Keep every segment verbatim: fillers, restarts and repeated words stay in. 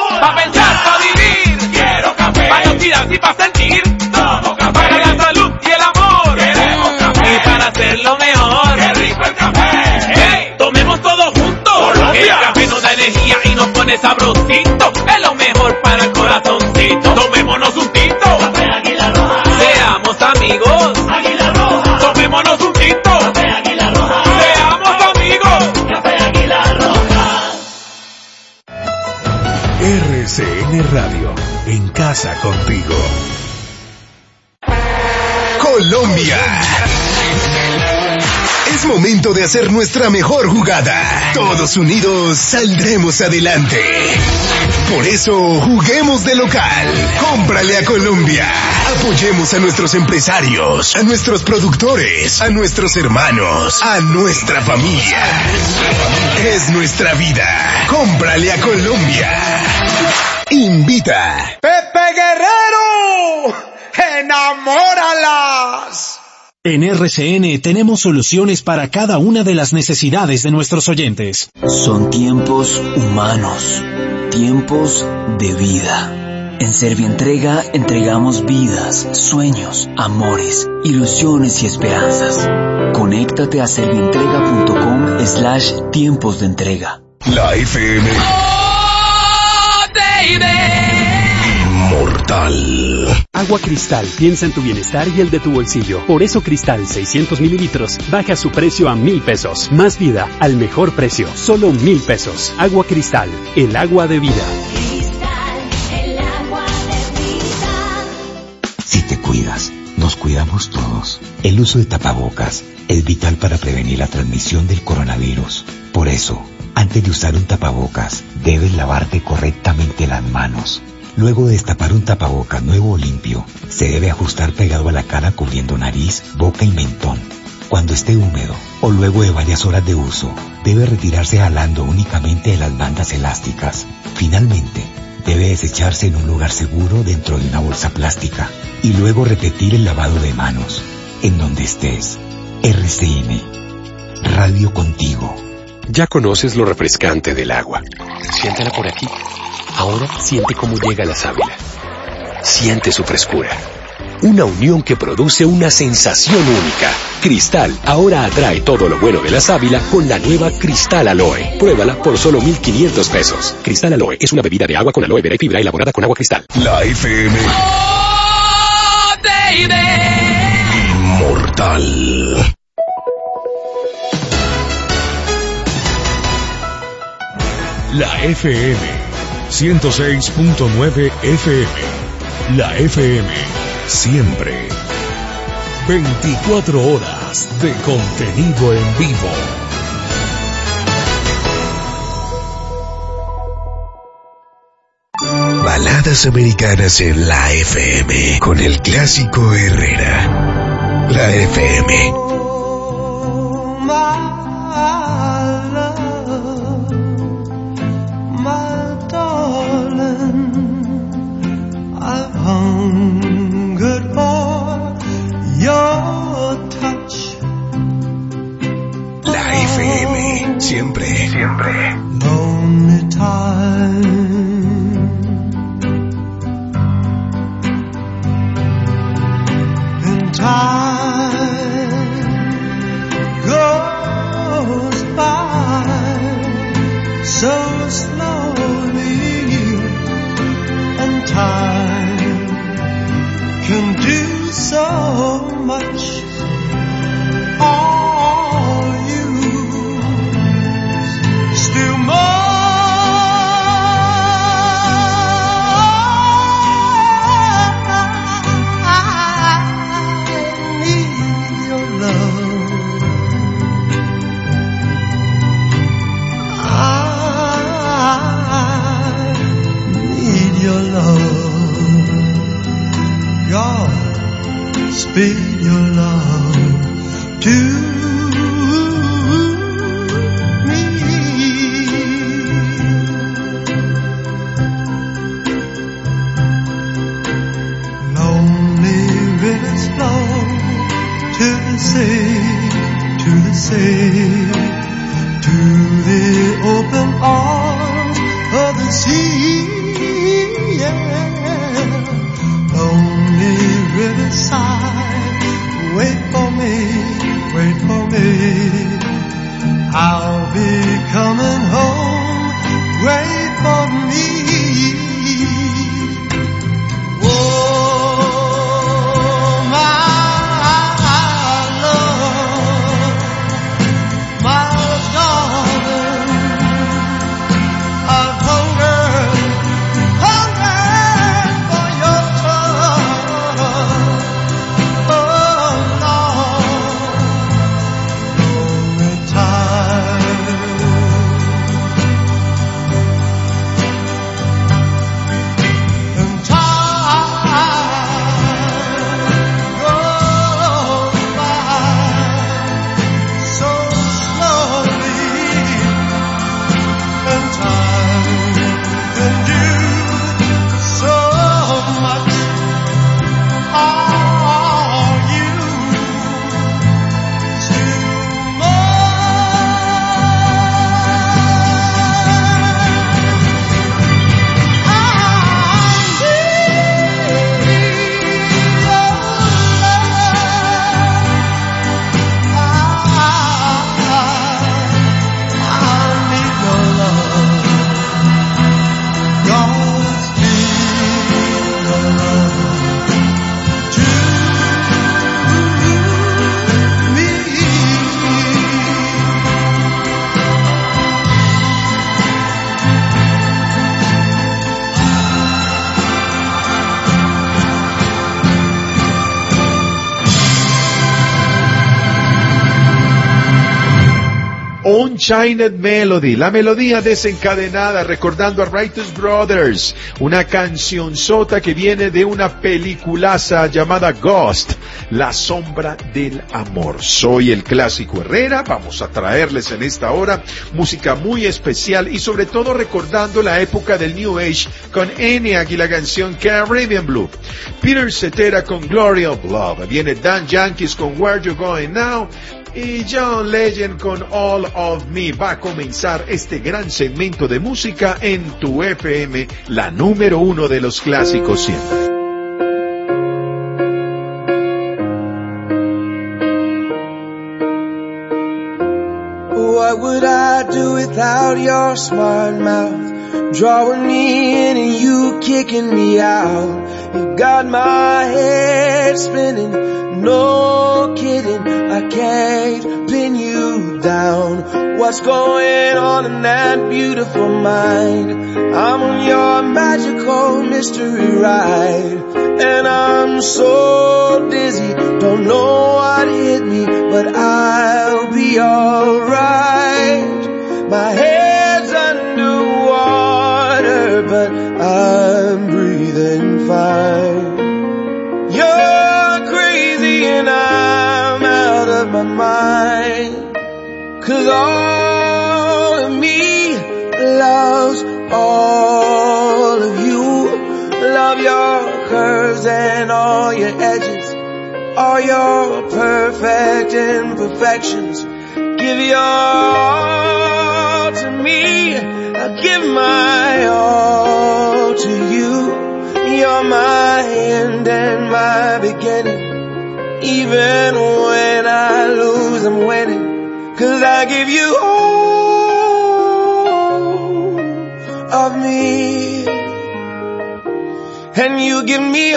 Pa' pensar, pa' vivir. Quiero café. Pa' no tirar y pa' sentir. Tomo café. Para la salud y el amor. Queremos café. Y para hacerlo mejor. ¡Qué rico el café! ¡Hey! Tomemos todos juntos. Colombia. El café nos da energía y nos pone sabrosito. Es lo mejor para el corazoncito. Tomémonos un tinto. Café Águila Roja. Seamos amigos. Águila Roja. Tomémonos un tinto. Café Águila Roja. Seamos amigos. Café Águila Roja. R C N Radio, en casa contigo. Colombia. Es momento de hacer nuestra mejor jugada. Todos unidos saldremos adelante. Por eso, juguemos de local. Cómprale a Colombia. Apoyemos a nuestros empresarios, a nuestros productores, a nuestros hermanos, a nuestra familia. Es nuestra vida. Cómprale a Colombia. Invita. Pepe Guerrero, enamóralas. En R C N tenemos soluciones para cada una de las necesidades de nuestros oyentes. Son tiempos humanos, tiempos de vida. En Servientrega entregamos vidas, sueños, amores, ilusiones y esperanzas. Conéctate a servientrega.com slash tiempos de entrega. La F M. ¡Oh, baby! Inmortal. Agua Cristal piensa en tu bienestar y el de tu bolsillo. Por eso Cristal seiscientos mililitros baja su precio a mil pesos. Más vida al mejor precio. Solo mil pesos. Agua Cristal, el agua de vida. Cristal, el agua de vida. Si te cuidas, nos cuidamos todos. El uso de tapabocas es vital para prevenir la transmisión del coronavirus. Por eso, antes de usar un tapabocas, debes lavarte correctamente las manos. Luego de destapar un tapabocas nuevo o limpio, se debe ajustar pegado a la cara cubriendo nariz, boca y mentón. Cuando esté húmedo o luego de varias horas de uso, debe retirarse jalando únicamente de las bandas elásticas. Finalmente, debe desecharse en un lugar seguro dentro de una bolsa plástica y luego repetir el lavado de manos. En donde estés. R C N. Radio contigo. Ya conoces lo refrescante del agua. Siéntela por aquí. Ahora siente cómo llega la sábila. Siente su frescura. Una unión que produce una sensación única. Cristal ahora atrae todo lo bueno de la sábila con la nueva Cristal Aloe. Pruébala por solo mil quinientos pesos. Cristal Aloe es una bebida de agua con aloe vera y fibra elaborada con agua cristal. La F M. ¡Oh, baby! Inmortal. La F M. ciento seis punto nueve F M. La F M. Siempre. veinticuatro horas de contenido en vivo. Baladas americanas en la F M. Con el clásico Herrera. La F M. Hungered for your touch. La F M, siempre, siempre. Lonely time. And time goes by so slowly. And time can do so much. All you still more. I need your love. I need your love. God, speed your love to me. Lonely rivers flow to the sea, to the sea, to the open arms of the sea. be coming home. Wait for me. Oh, my love, my darling, I've hungered, hungered for your touch. Oh, Lord, only time. And time goes by so slowly, and time can do so much. Are you still Unchained Melody, la melodía desencadenada recordando a Righteous Brothers, una cancionzota que viene de una peliculaza llamada Ghost, La sombra del amor. Soy el Clásico Herrera, vamos a traerles en esta hora música muy especial y sobre todo recordando la época del New Age con ENIAC y la canción Caribbean Blue. Peter Cetera con Glory of Love, viene Dan Yankees con Where You Going Now, y John Legend con All of Me. Va a comenzar este gran segmento de música en tu F M, la número uno de los clásicos siempre. What would I do without your smart mouth? Drawing me in and you kicking me out. You got my head spinning. No kidding, I can't pin you down. What's going on in that beautiful mind? I'm on your magical mystery ride, and I'm so dizzy, don't know what hit me, but I'll be alright. My head's underwater, but I'm breathing fine. You're crazy and I'm out of my mind, 'cause all of me loves all of you. Love your curves and all your edges, all your perfect imperfections. Give your all to me, I'll give my all to you. You're my end and my beginning. Even when I lose, I'm winning. 'Cause I give you all of me, and you give me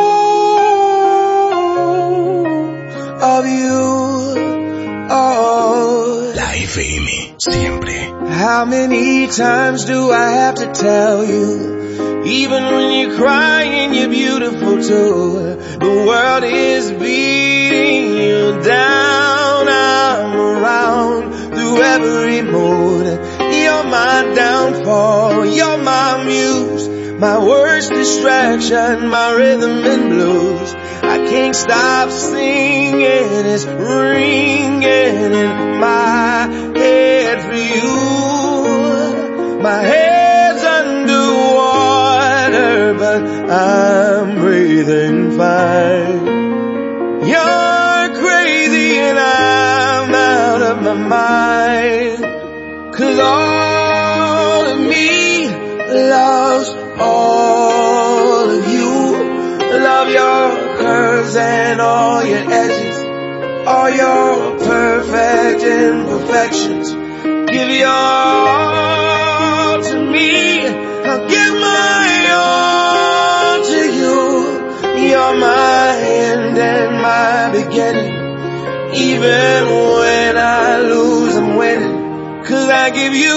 all of you. Oh, La F M, siempre. How many times do I have to tell you? Even when you're crying, you're beautiful too. The world is beating you down. I'm around through every mood. You're my downfall, you're my muse, my worst distraction, my rhythm and blues. I can't stop singing, it's ringing in my head for you. My head's underwater, but I'm breathing fine. You're crazy and I'm out of my mind, 'cause all of me loves all of you. Love your curves and all your edges, all your perfect imperfections. Give your all to me. I'll give my all to you. You're my end and my beginning. Even when I lose, I'm winning. 'Cause I give you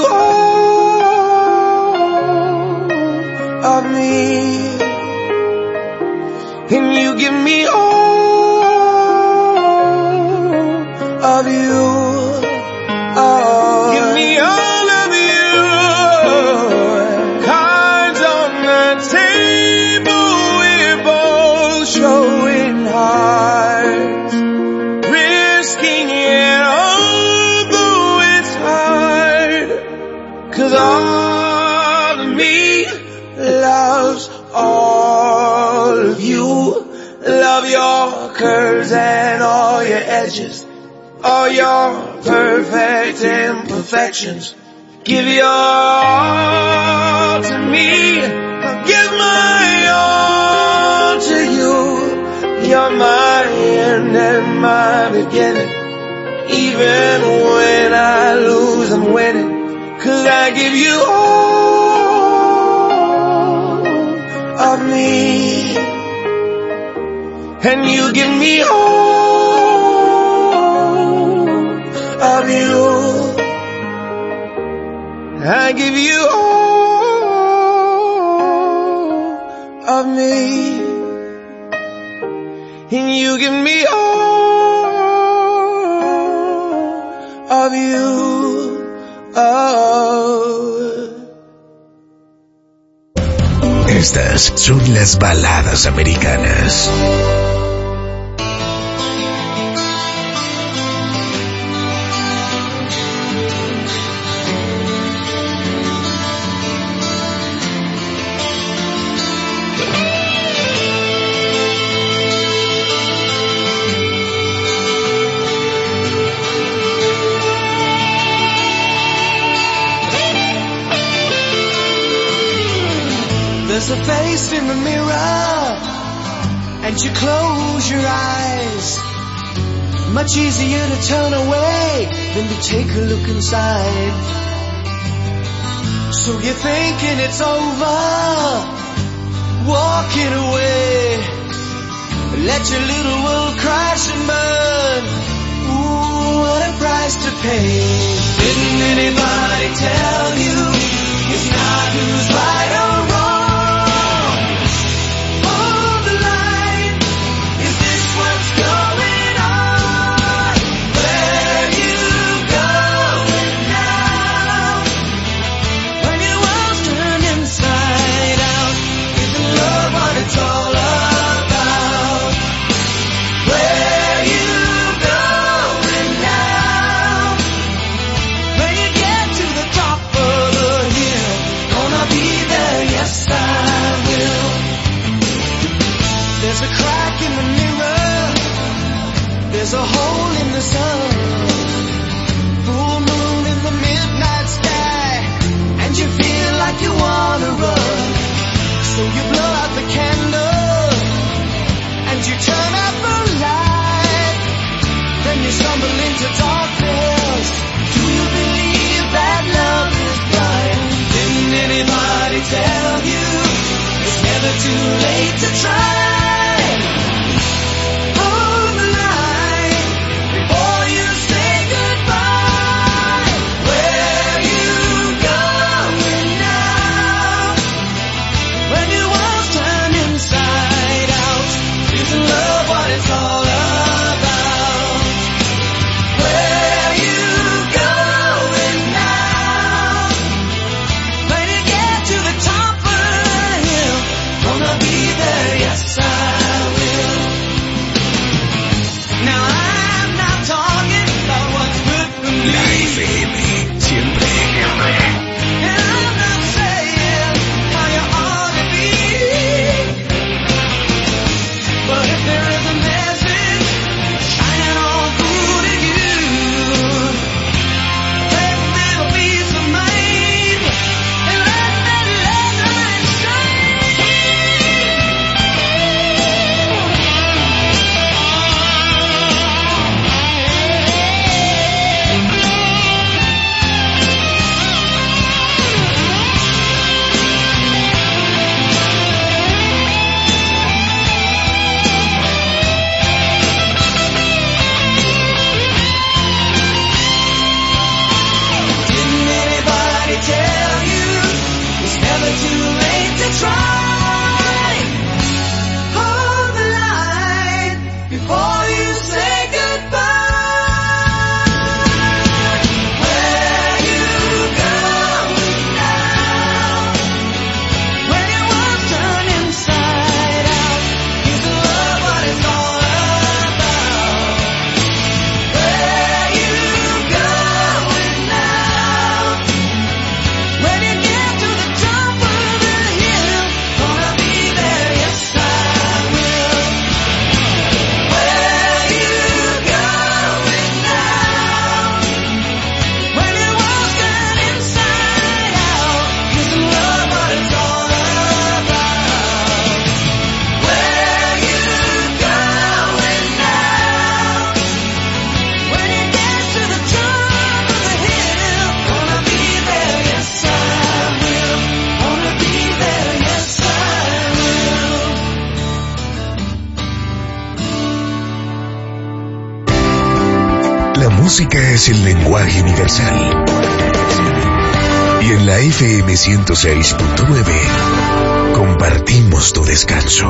all of me. And you give me all of you. Oh, give me all of you. Cards on the table, we're both showing hearts, risking it all, though it's hard. 'Cause all of me loves all of you. Love your curves and all your edges, all your perfect imperfections. Give your all to me. I'll give my all to you. You're my end and my beginning. Even when I lose, I'm winning. 'Cause I give you all of me. And you give me all of you. I give you all of me. And you give me all of you. Oh. Estas son las baladas americanas. There's a face in the mirror, and you close your eyes. Much easier to turn away than to take a look inside. So you're thinking it's over, walking away. Let your little world crash and burn. Ooh, what a price to pay. Didn't anybody tell you it's not who's right or wrong? There's a hole in the sun, full moon in the midnight sky, and you feel like you wanna run. So you blow out the candle, and you turn out the light. Then you stumble into darkness. Do you believe that love is blind? Didn't anybody tell you it's never too late to try? Yes, música es el lenguaje universal. Y en la F M ciento seis punto nueve compartimos tu descanso.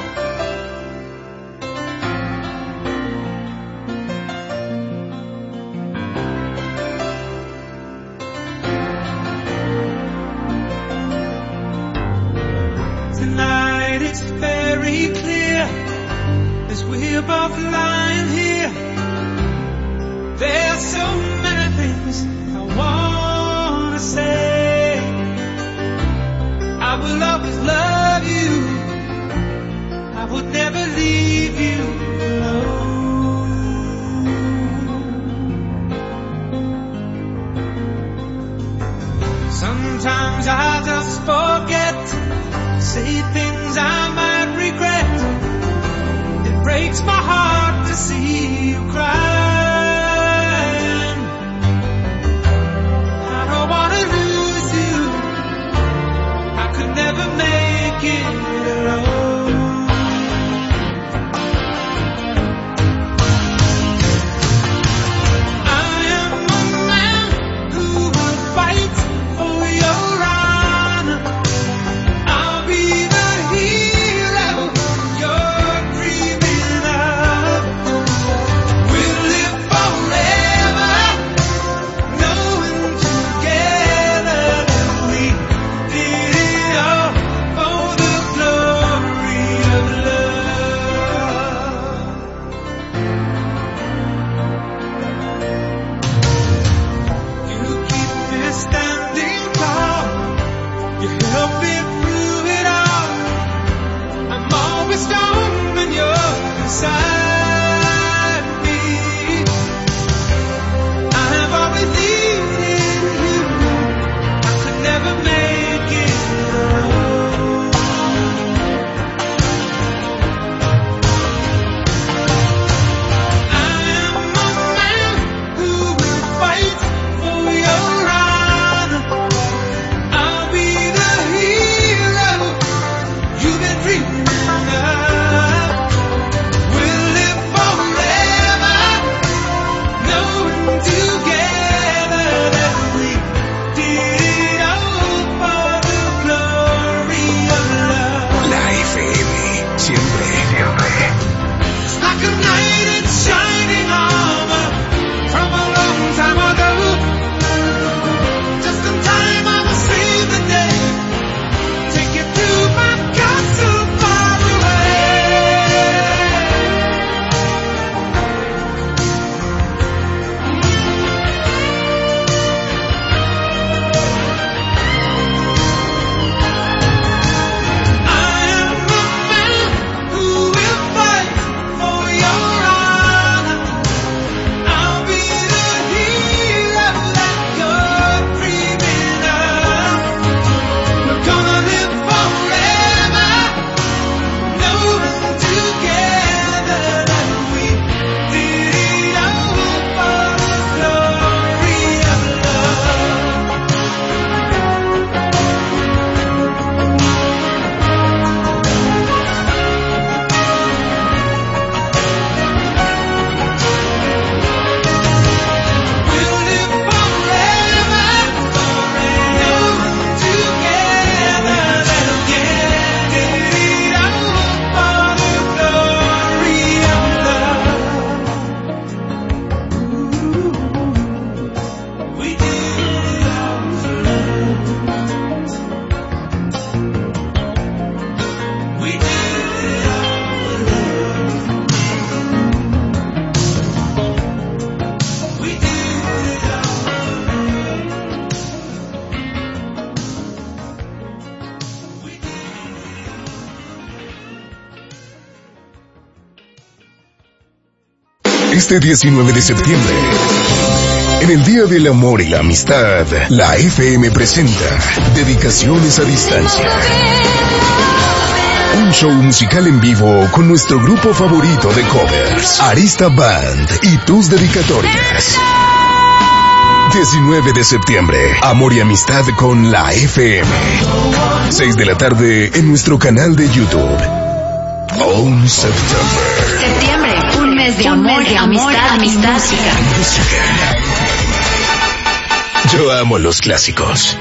Tonight it's very clear as we're both lying here. There's so many things I wanna say. I will always love you. I would never leave you alone. Sometimes I just forget. Say things I might regret. It breaks my heart to see you crying. I don't wanna lose you. I could never make it alone. I am a man who will fight for your honor. I'll be the hero you're dreaming of. We'll live forever, knowing together that we did it all for the glory of love. You keep me standing tall. You help me through it all. I'm always strong when you're beside me. I have always needed you. I could never make it alone. I am a man who will fight for your honor. I'll be the hero you've been dreaming of. We'll live forever, knowing together that we did it all for the glory of love. La F M, siempre, siempre. It's like a knight in shining armor from a long time ago. Just in time I will save the day. Take you to my castle far I am a man who will fight for your honor. I'll be the hero that you're dreaming of. We're gonna live forever, knowing together that we did it all for the glory of love. We'll live forever, knowing together that we did it all for the glory of love. We did it all for love. We did it all for love. We did it all Este diecinueve de septiembre, en el Día del Amor y la Amistad, la F M presenta Dedicaciones a Distancia. Un show musical en vivo con nuestro grupo favorito de covers, Arista Band, y tus dedicatorias. diecinueve de septiembre, Amor y Amistad con la F M. seis de la tarde en nuestro canal de YouTube. On September. Septiembre, un mes mes de amor, de amor, amistad, música. Yo amo los clásicos.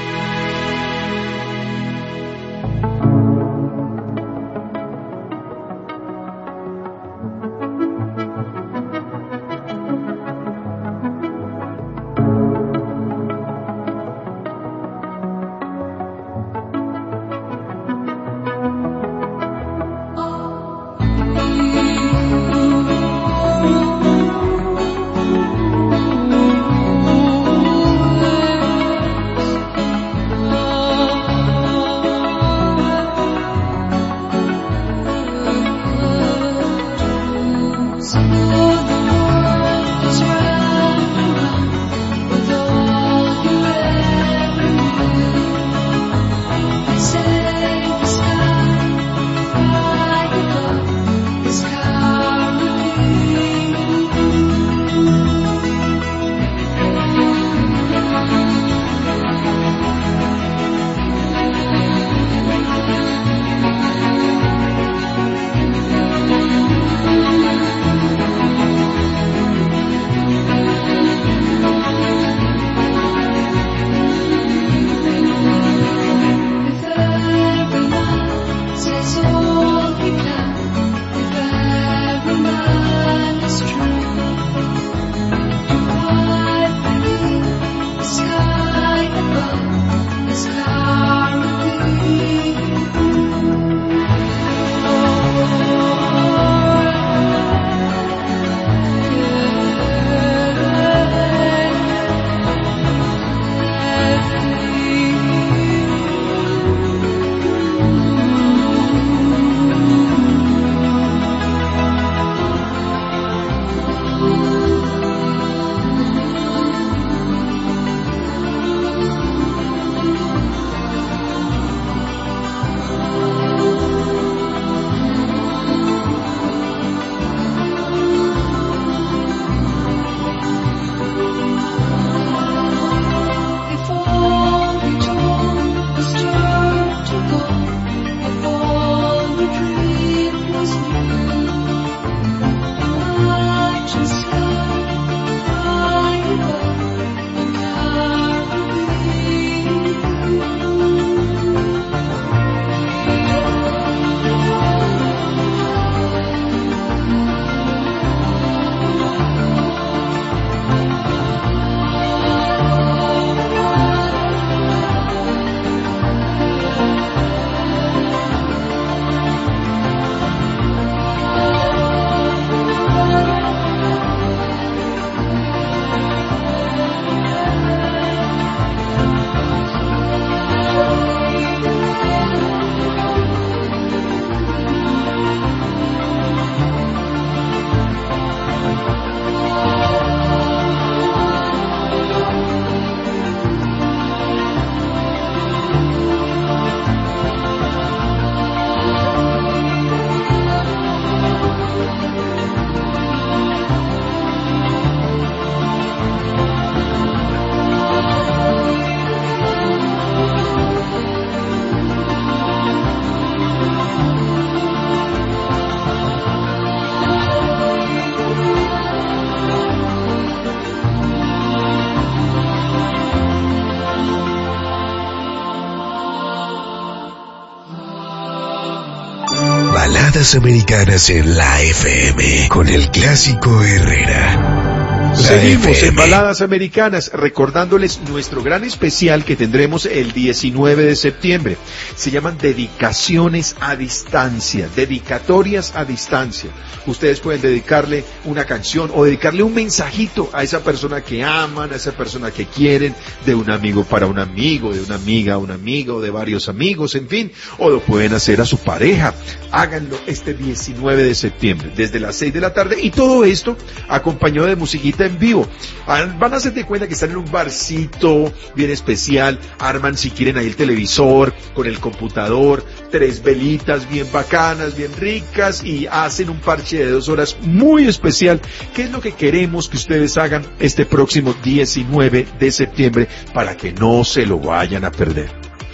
Baladas americanas en la F M con el Clásico Herrera. La Seguimos F M. en Baladas Americanas, recordándoles nuestro gran especial que tendremos el diecinueve de septiembre. Se llaman Dedicaciones a Distancia, dedicatorias a distancia. Ustedes pueden dedicarle una canción o dedicarle un mensajito a esa persona que aman, a esa persona que quieren, de un amigo para un amigo, de una amiga a un amigo, de varios amigos, en fin, o lo pueden hacer a su pareja. Háganlo este diecinueve de septiembre, desde las seis de la tarde, y todo esto acompañado de musiquita en vivo. Van a hacer de cuenta que están en un barcito bien especial, arman si quieren ahí el televisor con el computador, tres velitas bien bacanas, bien ricas, y hacen un parche de dos horas muy especial. ¿Qué es lo que queremos que ustedes hagan este próximo diecinueve de septiembre para que no se lo vayan a perder?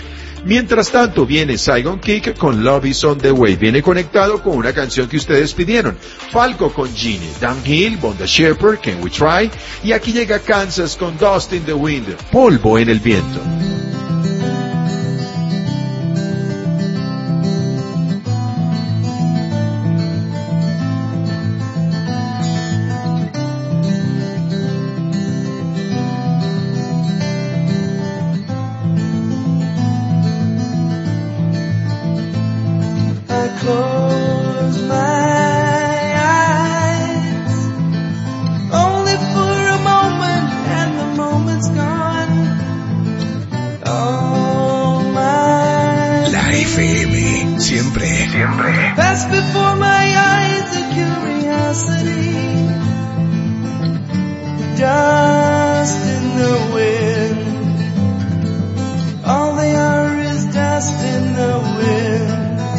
Mientras tanto, viene Saigon Kick con Love Is On The Way. Viene conectado con una canción que ustedes pidieron. Falco con Genie, Dan Hill, Bonda Shepherd, Can We Try? Y aquí llega Kansas con Dust in the Wind, polvo en el viento. Close my eyes, only for a moment, and the moment's gone. Oh my. La F M, siempre, siempre. Pass before my eyes a curiosity, dust in the wind. All they are is dust in the wind.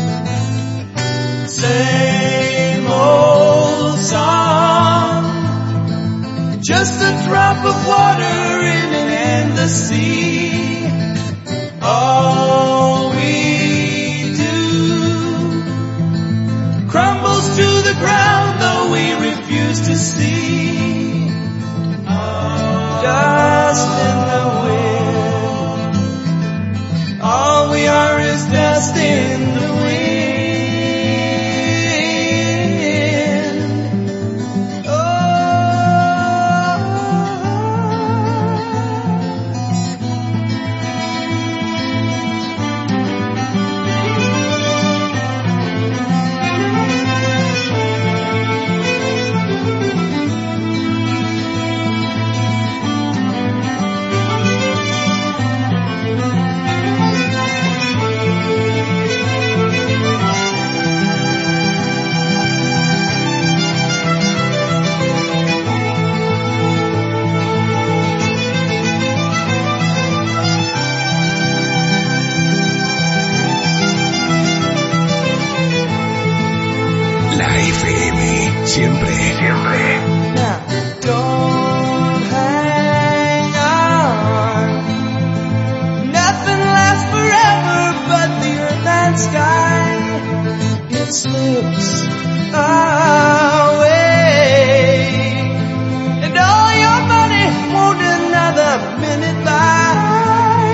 Same old song, just a drop of water in an endless sea. All we do crumbles to the ground, though we refuse to see. Dust in the wind. All we are is dust in the wind. Siempre, siempre. Now, don't hang on. Nothing lasts forever but the earth and sky. It slips away, and all your money won't another minute buy.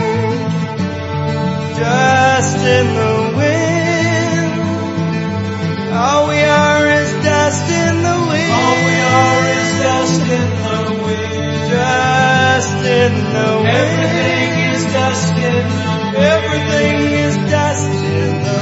Dust in the wind. All we are is dust in the wind. All we are is dust in the wind. Dust in the wind. Everything is dust in the wind. Everything is dust in the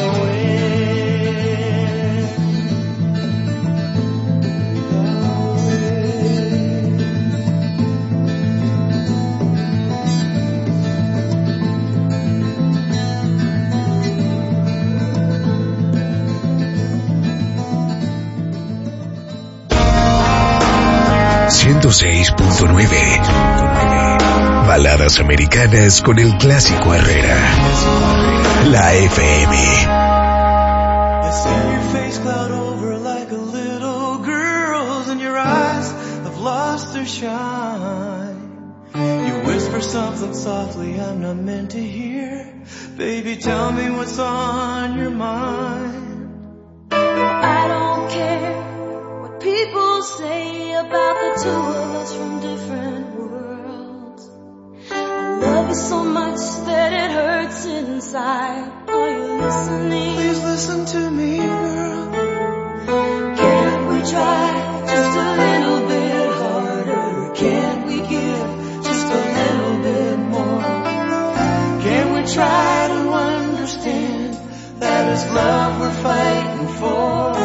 ciento seis punto nueve. Baladas americanas con el clásico Herrera. La F M. I see your face cloud over like a little girl's, and your eyes have lost their shine. You whisper something softly I'm not meant to hear. Baby, tell me what's on your mind. I don't care what people say about the two of us from different worlds. I love you so much that it hurts inside. Are you listening? Please listen to me, girl. Can't we try just a little bit harder? Can't we give just a little bit more? Can we try to understand that it's love we're fighting for?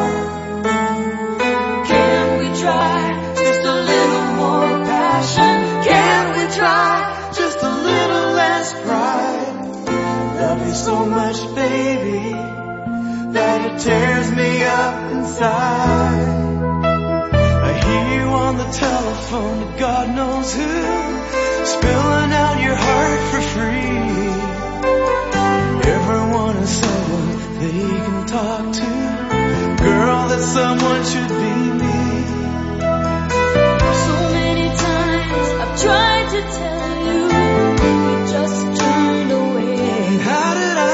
Can we try just a little more passion? Can we try just a little less pride? I love you so much, baby, that it tears me up inside. I hear you on the telephone to God knows who, spilling out your heart for free. Everyone is someone they can talk to. Girl, that someone should be me. So many times I've tried to tell you, you just turned away. How did I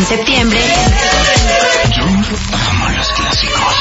En septiembre, Yo amo los clásicos.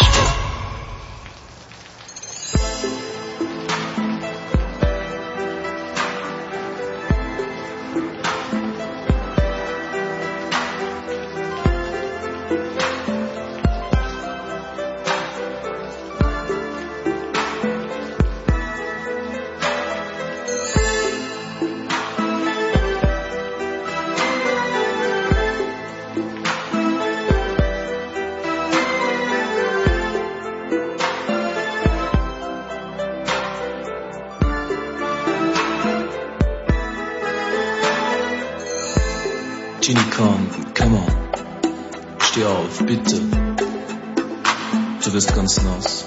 Ginny, komm, come on. Steh auf, bitte. Du wirst ganz nass.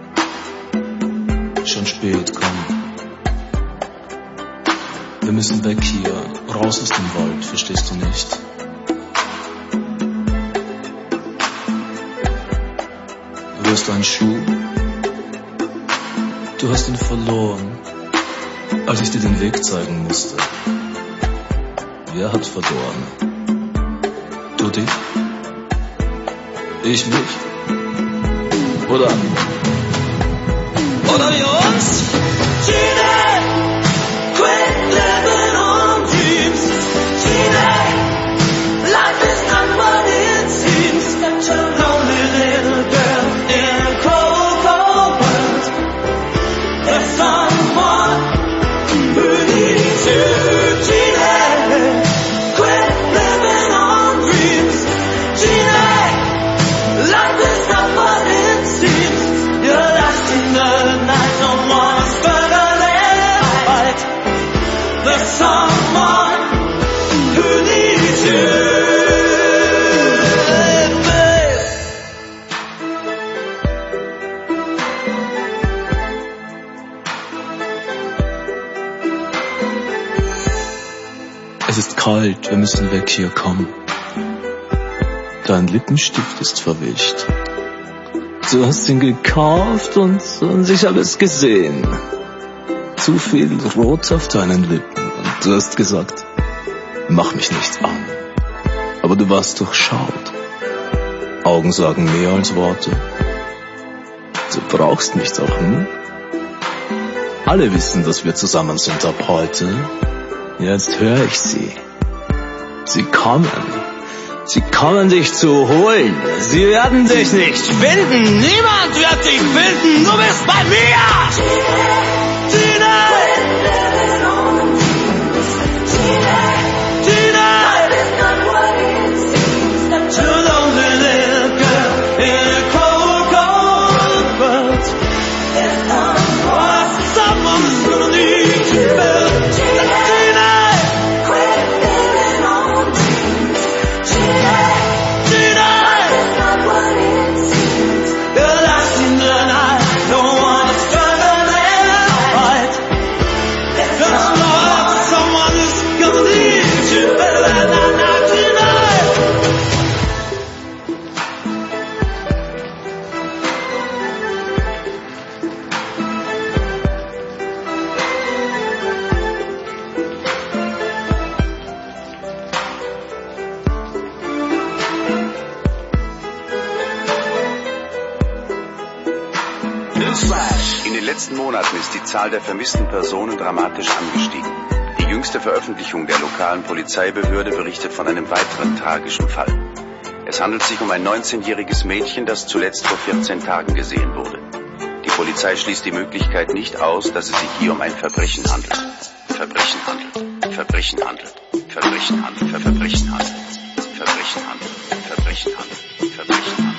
Schon spät, komm. Wir müssen weg hier, raus aus dem Wald, verstehst du nicht? Wo ist dein Schuh? Du hast ihn verloren, als ich dir den Weg zeigen musste. Wer hat verloren? Du dich? Ich mich? Oder? Oder wir uns? Gina, quit living on dreams. Gina, life is not what it seems. Such a lonely little girl in a cold, cold world. There's someone who needs you, Gina. Quit living on dreams, Gina. Life is not what it seems. You're lost in the night, no one's gonna light. There's someone who needs you, babe. Es ist kalt, wir müssen weg hier, komm. Dein Lippenstift ist verwischt. Du hast ihn gekauft und, und ich habe es gesehen. Zu viel Rot auf deinen Lippen. Und du hast gesagt, mach mich nicht an. Aber du warst durchschaut. Augen sagen mehr als Worte. Du brauchst mich doch, hm? Alle wissen, dass wir zusammen sind ab heute. Jetzt höre ich sie. Sie kommen. Sie kommen dich zu holen. Sie werden dich nicht finden. Niemand wird dich finden. Du bist bei mir. Gina. Gina. Too lonely little girl in a cold, cold world. Someone's gonna need you, babe. In den letzten Monaten ist die Zahl der vermissten Personen dramatisch angestiegen. Die jüngste Veröffentlichung der lokalen Polizeibehörde berichtet von einem weiteren tragischen Fall. Es handelt sich um ein neunzehnjähriges Mädchen, das zuletzt vor vierzehn Tagen gesehen wurde. Die Polizei schließt die Möglichkeit nicht aus, dass es sich hier um ein Verbrechen handelt. Verbrechen handelt. Verbrechen handelt. Verbrechen handelt. Verbrechen handelt. Verbrechen handelt. Verbrechen handelt. Verbrechen handelt.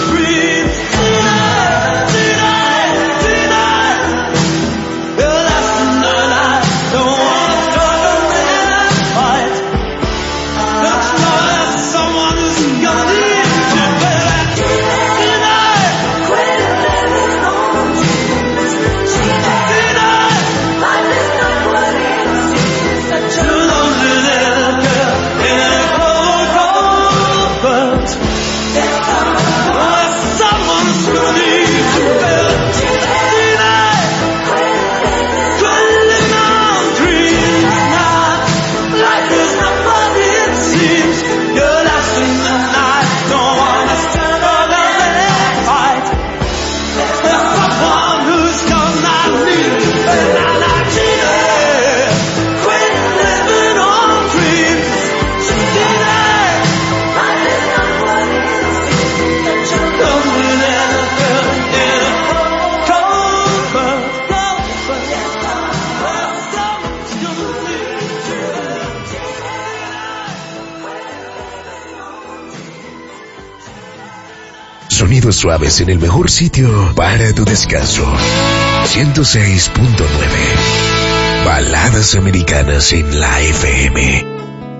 You're oídos suaves en el mejor sitio para tu descanso. ciento seis punto nueve. Baladas americanas en la F M.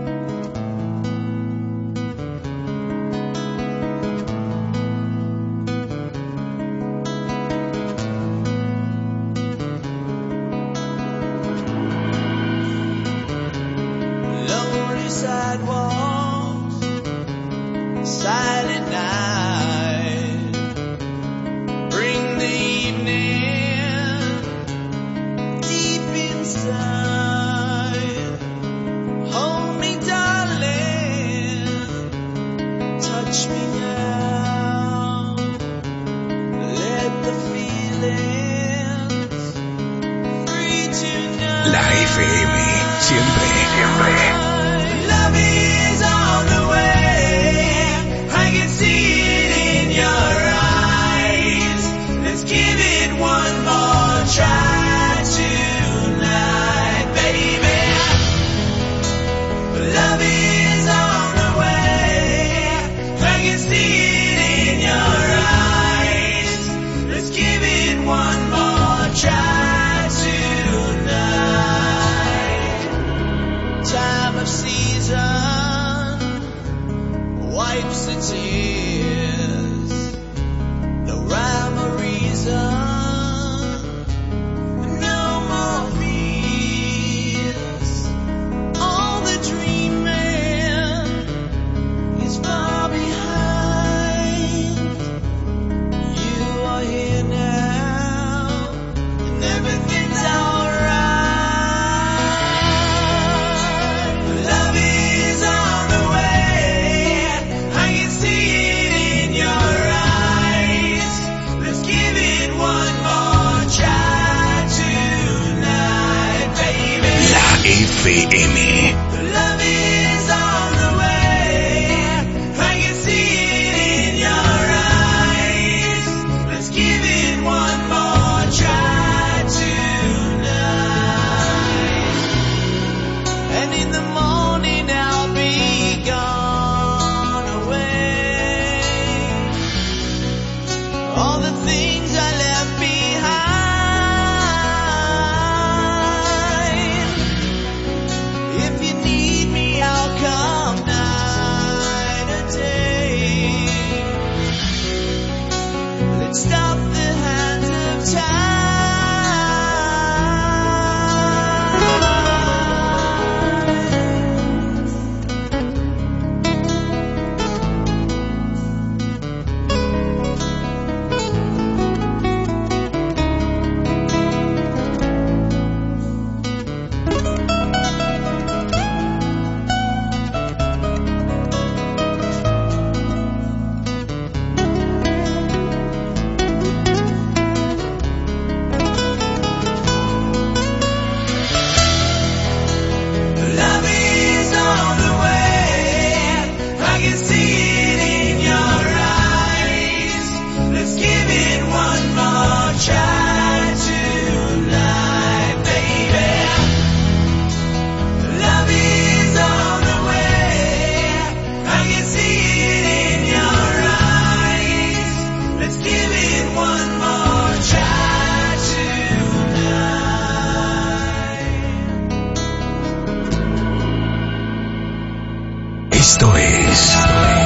Esto es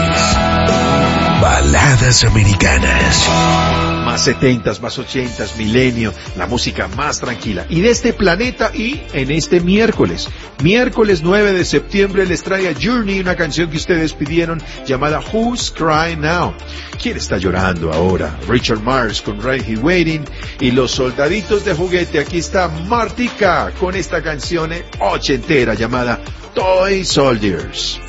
Baladas Americanas. Más setentas, más ochentas, milenio, la música más tranquila. Y de este planeta y en este miércoles. Miércoles nueve de septiembre les trae a Journey una canción que ustedes pidieron llamada Who's Crying Now. ¿Quién está llorando ahora? Richard Marx con Right Here Waiting y Los Soldaditos de Juguete. Aquí está Martika con esta canción ochentera llamada Toy Soldiers.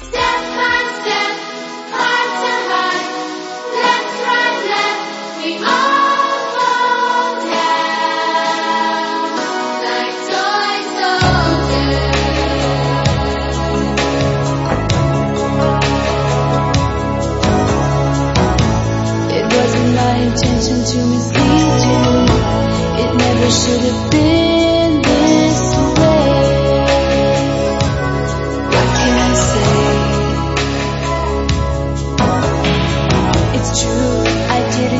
Intention to mislead you. It never should have been this way. What can I say? It's true, I did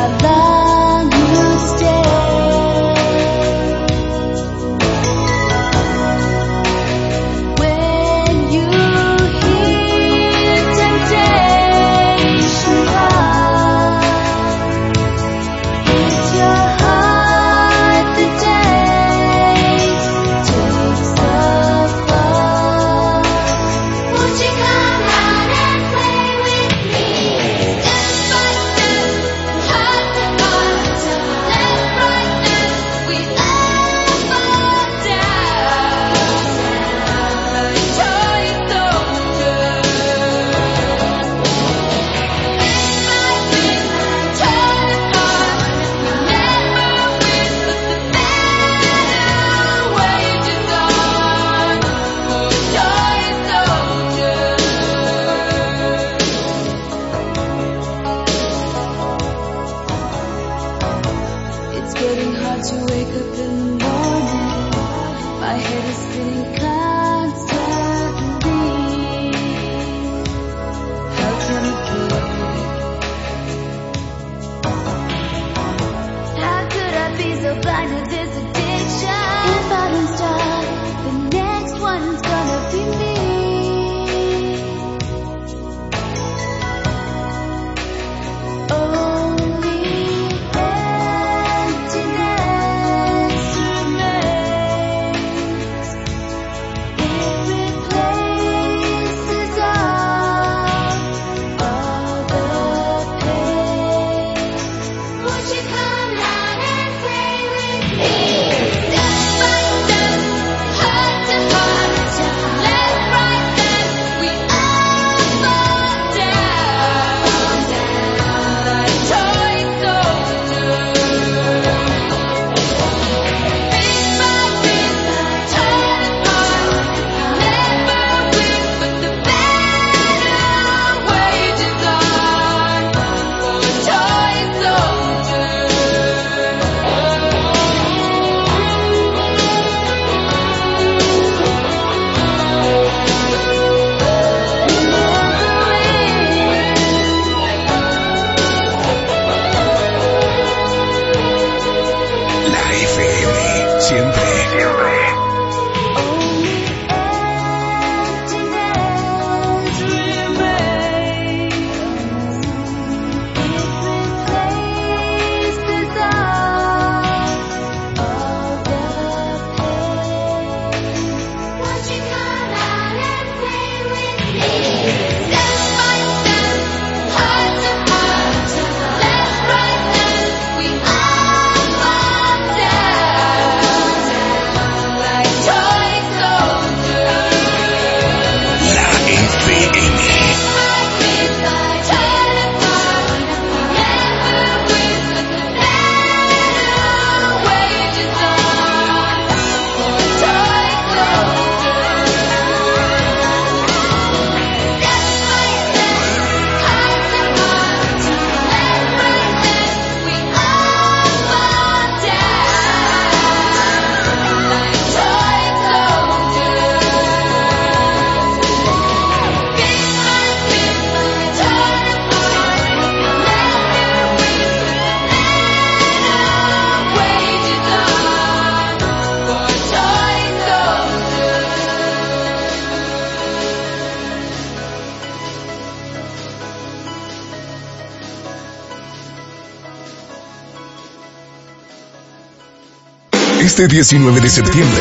Este diecinueve de septiembre,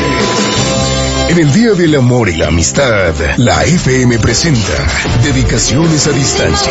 en el Día del Amor y la Amistad, la F M presenta Dedicaciones a Distancia.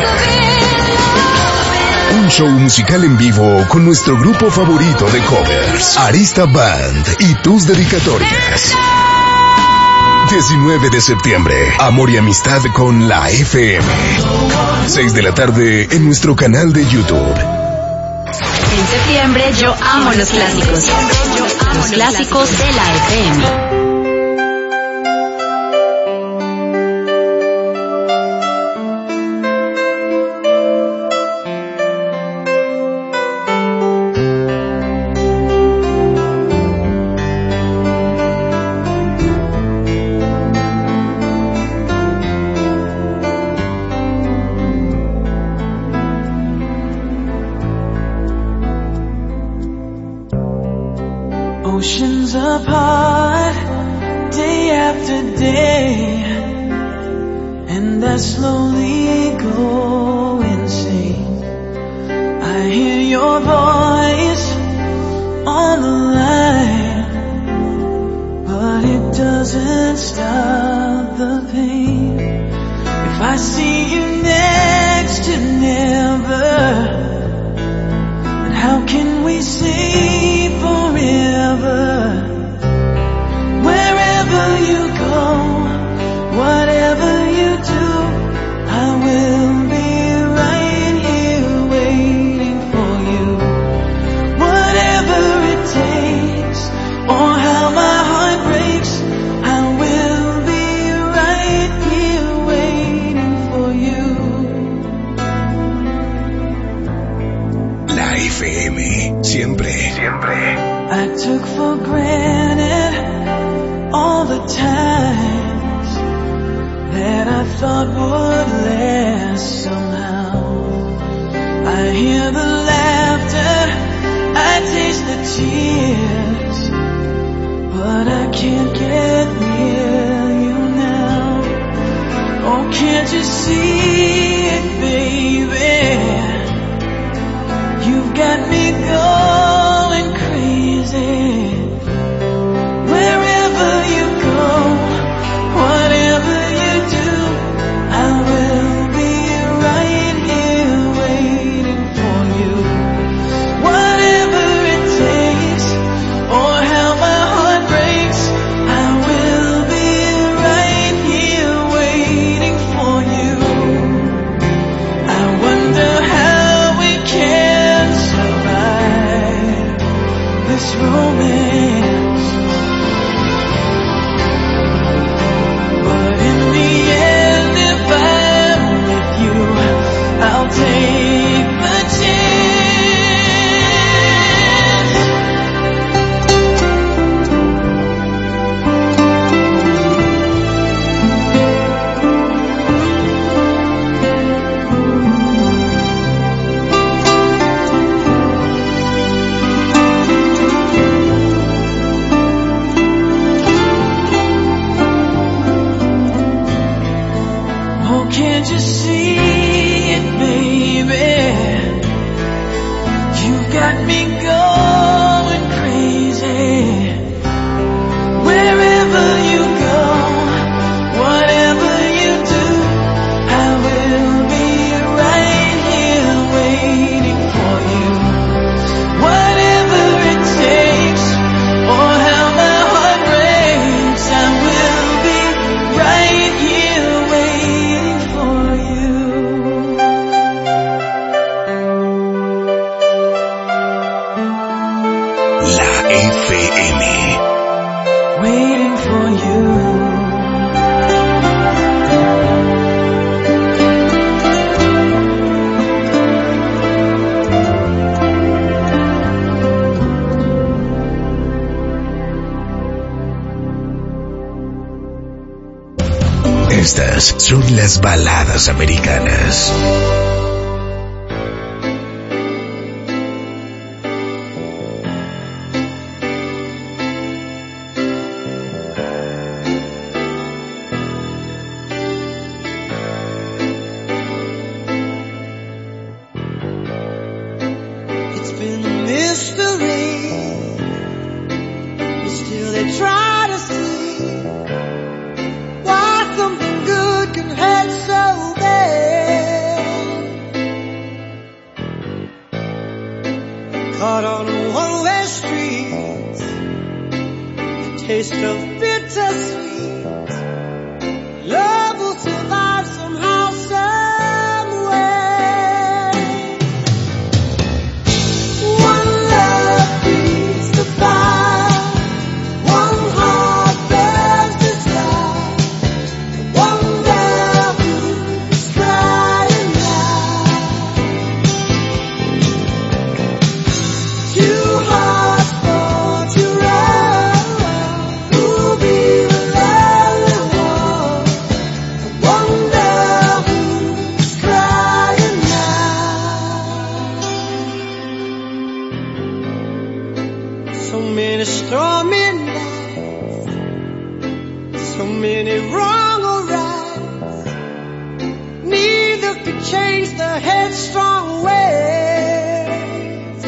Un show musical en vivo con nuestro grupo favorito de covers, Arista Band, y tus dedicatorias. diecinueve de septiembre, Amor y Amistad con la F M. seis de la tarde en nuestro canal de YouTube. En septiembre yo amo los clásicos. Los clásicos de la F M. oceans apart, day after day, and I slowly go insane. I hear your voice on the line, but it doesn't stop the pain. If I see you next to never, then how can we say forever? Wherever you go, whatever you do, I will be right here waiting for you. Whatever it takes, or how my heart breaks, I will be right here waiting for you. La F M, siempre, siempre. I took for granted all the times that I thought would last somehow. I hear the laughter, I taste the tears, but I can't get near you now. Oh, can't you see it, baby? You've got me going crazy. Wherever you go, whatever you do, I will be right here waiting for you. Whatever it takes, or how my heart breaks, I will be right here waiting for you. I wonder how we can survive this romance. But in the end, if I'm with you, I'll take the oh, can't you see it, baby? You've got me going crazy. Wherever you go, whatever you do, I will be right here waiting for you. Whatever it takes, or how my heart breaks, I will be right here waiting for you. La F M. Waiting for you. Estas son las baladas americanas. It's been a mystery, but still they try to see why something good can hurt so bad. Caught on a one-way street, the taste of bittersweet. Love will survive somehow, some way. One love beats the fire, one heart bears desire, one love who's crying out. Two hearts born to run, who'll be the lonely one? One love So many stormy nights, so many wrong or rights. Neither could change the headstrong ways.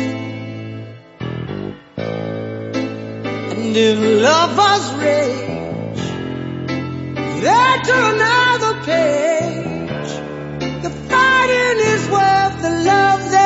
And if lovers rage, they turn another page. The fighting is worth the love they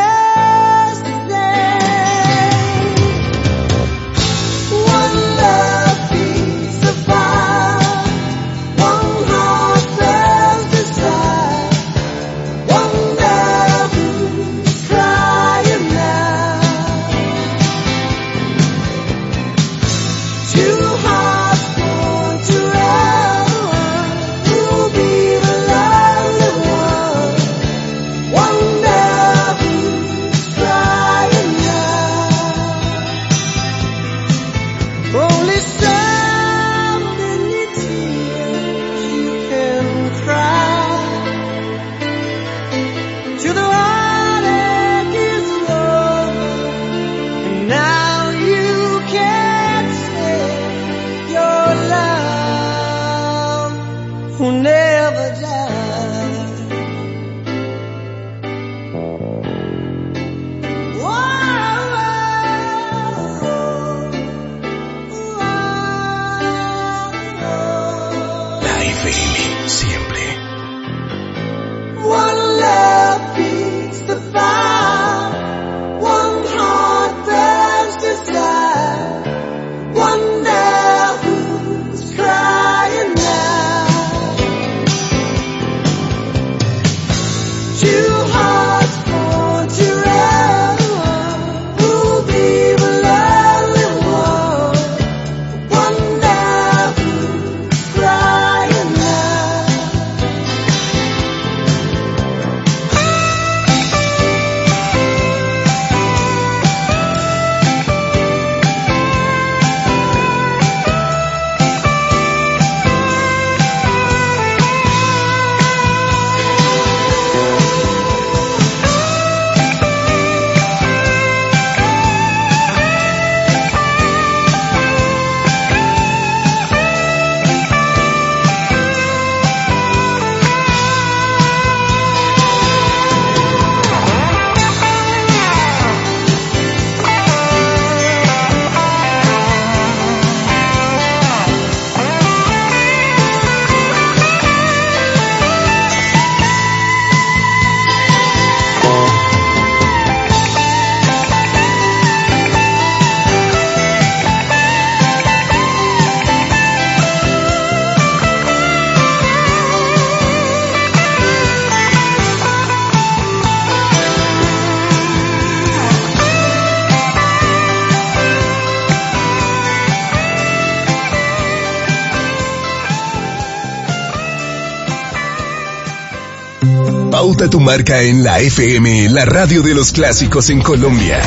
Pauta tu marca en la F M, la radio de los clásicos en Colombia.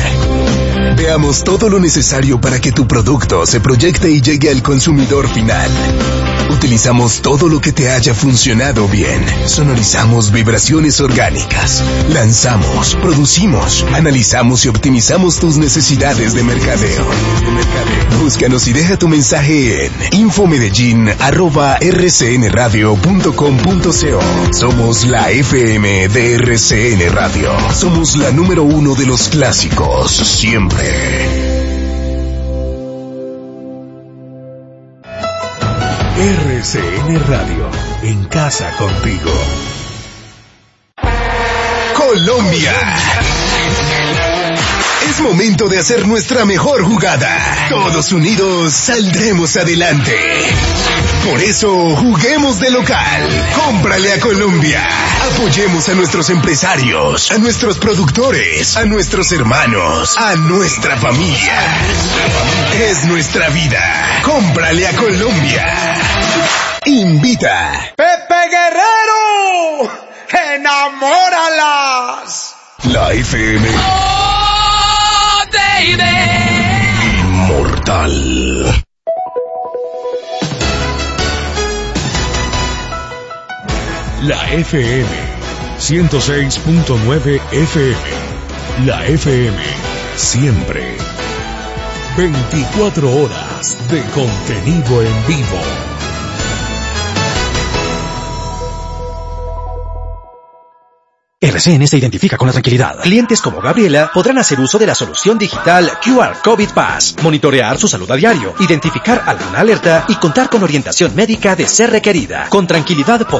Veamos todo lo necesario para que tu producto se proyecte y llegue al consumidor final. Utilizamos todo lo que te haya funcionado bien. Sonorizamos vibraciones orgánicas. Lanzamos, producimos, analizamos y optimizamos tus necesidades de mercadeo. Búscanos y deja tu mensaje en infomedellín arroba r c n radio punto com punto co. Somos la F M de R C N Radio. Somos la número uno de los clásicos, siempre. R C N Radio, en casa contigo. Colombia. Es momento de hacer nuestra mejor jugada. Todos unidos saldremos adelante. Por eso, juguemos de local. Cómprale a Colombia. Apoyemos a nuestros empresarios, a nuestros productores, a nuestros hermanos, a nuestra familia. Es nuestra vida. Cómprale a Colombia. Invita. Pepe Guerrero, enamóralas. La F M. Oh, baby. Inmortal. La F M ciento seis punto nueve F M. La F M siempre. veinticuatro horas de contenido en vivo. R C N se identifica con la tranquilidad. Clientes como Gabriela podrán hacer uso de la solución digital Q R COVID Pass, monitorear su salud a diario, identificar alguna alerta y contar con orientación médica de ser requerida. Con tranquilidad